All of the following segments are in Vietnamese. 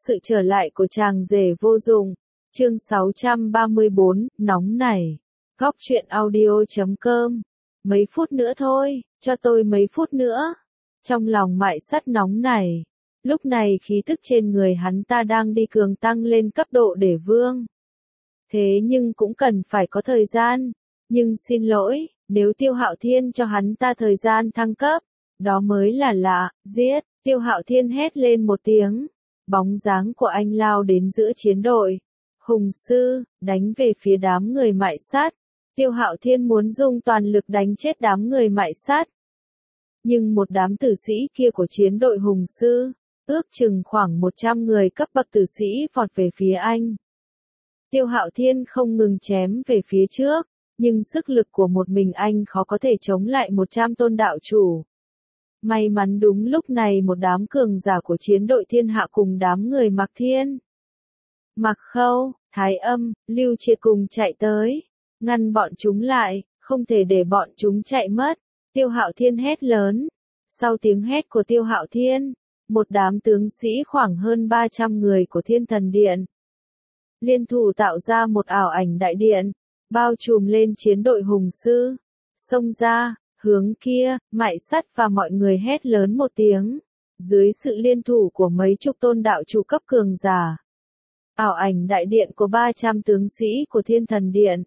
Sự trở lại của chàng rể vô dụng. Chương 634, nóng nảy. Góc truyện audio.com. Mấy phút nữa thôi, cho tôi mấy phút nữa. Trong lòng Mại Sắt nóng nảy. Lúc này khí tức trên người hắn ta đang đi cường tăng lên cấp độ để vương. Thế nhưng cũng cần phải có thời gian. Nhưng xin lỗi, nếu Tiêu Hạo Thiên cho hắn ta thời gian thăng cấp, đó mới là lạ. Giết! Tiêu Hạo Thiên hét lên một tiếng. Bóng dáng của anh lao đến giữa chiến đội. Hùng sư, đánh về phía đám người Mại Sát. Tiêu Hạo Thiên muốn dùng toàn lực đánh chết đám người Mại Sát. Nhưng một đám tử sĩ kia của chiến đội Hùng sư, ước chừng khoảng 100 người cấp bậc tử sĩ vọt về phía anh. Tiêu Hạo Thiên không ngừng chém về phía trước, nhưng sức lực của một mình anh khó có thể chống lại 100 tôn đạo chủ. May mắn đúng lúc này một đám cường giả của chiến đội Thiên Hạ cùng đám người Mạc Thiên, Mạc Khâu, Thái Âm, Lưu Triệt cùng chạy tới, ngăn bọn chúng lại, không thể để bọn chúng chạy mất. Tiêu Hạo Thiên hét lớn. Sau tiếng hét của Tiêu Hạo Thiên, một đám tướng sĩ khoảng hơn 300 người của Thiên Thần Điện liên thủ tạo ra một ảo ảnh đại điện, bao trùm lên chiến đội Hùng sư. Xông ra, hướng kia, Mại Sắt và mọi người hét lớn một tiếng. Dưới sự liên thủ của mấy chục tôn đạo chủ cấp cường giả, ảo ảnh đại điện của 300 tướng sĩ của Thiên Thần Điện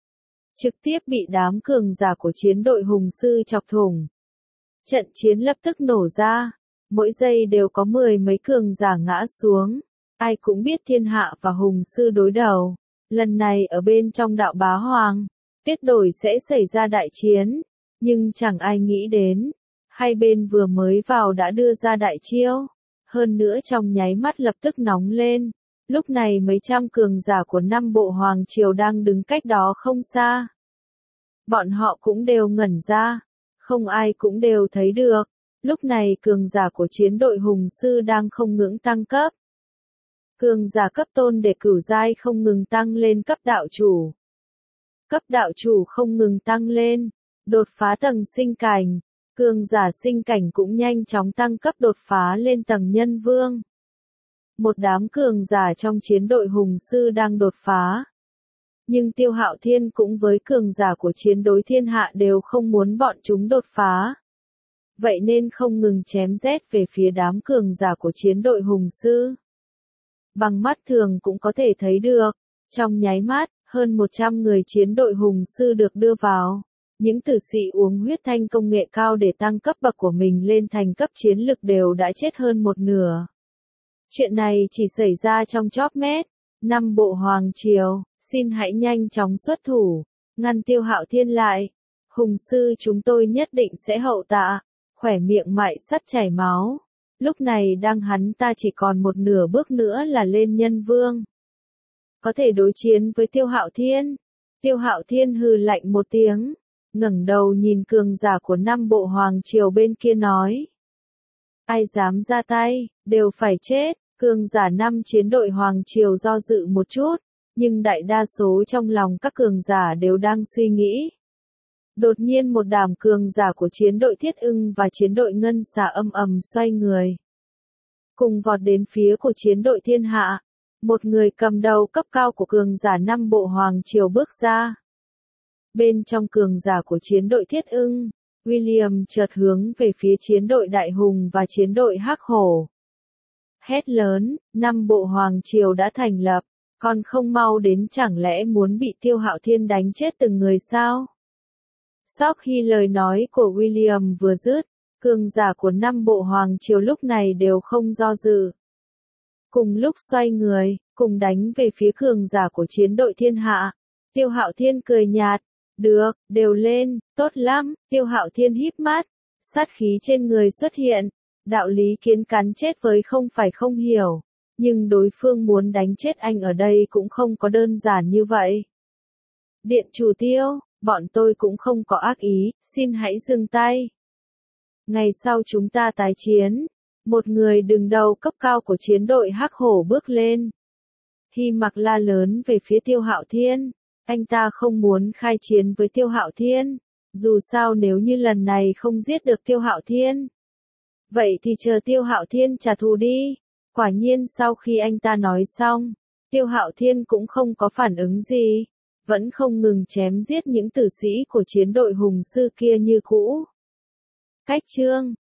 trực tiếp bị đám cường giả của chiến đội Hùng sư chọc thủng. Trận chiến lập tức nổ ra, mỗi giây đều có 10 mấy cường giả ngã xuống. Ai cũng biết Thiên Hạ và Hùng sư đối đầu. Lần này ở bên trong đạo Bá Hoàng, biết đổi sẽ xảy ra đại chiến. Nhưng chẳng ai nghĩ đến, hai bên vừa mới vào đã đưa ra đại chiêu. Hơn nữa trong nháy mắt lập tức nóng lên. Lúc này mấy trăm cường giả của 5 bộ Hoàng Triều đang đứng cách đó không xa. Bọn họ cũng đều ngẩn ra, không ai cũng đều thấy được. Lúc này cường giả của chiến đội Hùng sư đang không ngừng tăng cấp. Cường giả cấp tôn để cửu giai không ngừng tăng lên cấp đạo chủ. Cấp đạo chủ không ngừng tăng lên, đột phá tầng sinh cảnh. Cường giả sinh cảnh cũng nhanh chóng tăng cấp đột phá lên tầng nhân vương. Một đám cường giả trong chiến đội Hùng sư đang đột phá. Nhưng Tiêu Hạo Thiên cũng với cường giả của chiến đối Thiên Hạ đều không muốn bọn chúng đột phá. Vậy nên không ngừng chém giết về phía đám cường giả của chiến đội Hùng sư. Bằng mắt thường cũng có thể thấy được, trong nháy mắt, hơn 100 người chiến đội Hùng sư được đưa vào. Những tử sĩ uống huyết thanh công nghệ cao để tăng cấp bậc của mình lên thành cấp chiến lực đều đã chết hơn một nửa. Chuyện này chỉ xảy ra trong chóp mét. 5 bộ Hoàng Triều, xin hãy nhanh chóng xuất thủ, ngăn Tiêu Hạo Thiên lại. Hùng sư chúng tôi nhất định sẽ hậu tạ. Khỏe miệng Mại Sắt chảy máu. Lúc này đang hắn ta chỉ còn một nửa bước nữa là lên nhân vương. Có thể đối chiến với Tiêu Hạo Thiên. Tiêu Hạo Thiên hừ lạnh một tiếng, ngẩng đầu nhìn cường giả của 5 bộ Hoàng Triều bên kia nói. Ai dám ra tay, đều phải chết. Cường giả 5 chiến đội Hoàng Triều do dự một chút, nhưng đại đa số trong lòng các cường giả đều đang suy nghĩ. Đột nhiên một đám cường giả của chiến đội Thiết Ưng và chiến đội Ngân Xà âm ầm xoay người. Cùng vọt đến phía của chiến đội Thiên Hạ. Một người cầm đầu cấp cao của cường giả 5 bộ Hoàng Triều bước ra. Bên trong cường giả của chiến đội Thiết Ưng, William chợt hướng về phía chiến đội Đại Hùng và chiến đội Hắc Hổ. Hét lớn, 5 bộ Hoàng Triều đã thành lập, còn không mau đến chẳng lẽ muốn bị Tiêu Hạo Thiên đánh chết từng người sao? Sau khi lời nói của William vừa dứt, cường giả của 5 bộ Hoàng Triều lúc này đều không do dự. Cùng lúc xoay người, cùng đánh về phía cường giả của chiến đội Thiên Hạ. Tiêu Hạo Thiên cười nhạt, được, đều lên, tốt lắm. Tiêu Hạo Thiên híp mắt, sát khí trên người xuất hiện. Đạo lý kiến cắn chết với không phải không hiểu, nhưng đối phương muốn đánh chết anh ở đây cũng không có đơn giản như vậy. Điện chủ Tiêu, bọn tôi cũng không có ác ý, xin hãy dừng tay. Ngày sau chúng ta tái chiến. Một người đứng đầu cấp cao của chiến đội Hắc Hổ bước lên. Hy Mặc la lớn về phía Tiêu Hạo Thiên. Anh ta không muốn khai chiến với Tiêu Hạo Thiên. Dù sao nếu như lần này không giết được Tiêu Hạo Thiên, vậy thì chờ Tiêu Hạo Thiên trả thù đi. Quả nhiên sau khi anh ta nói xong, Tiêu Hạo Thiên cũng không có phản ứng gì, vẫn không ngừng chém giết những tử sĩ của chiến đội hùng sư kia như cũ. Cách chương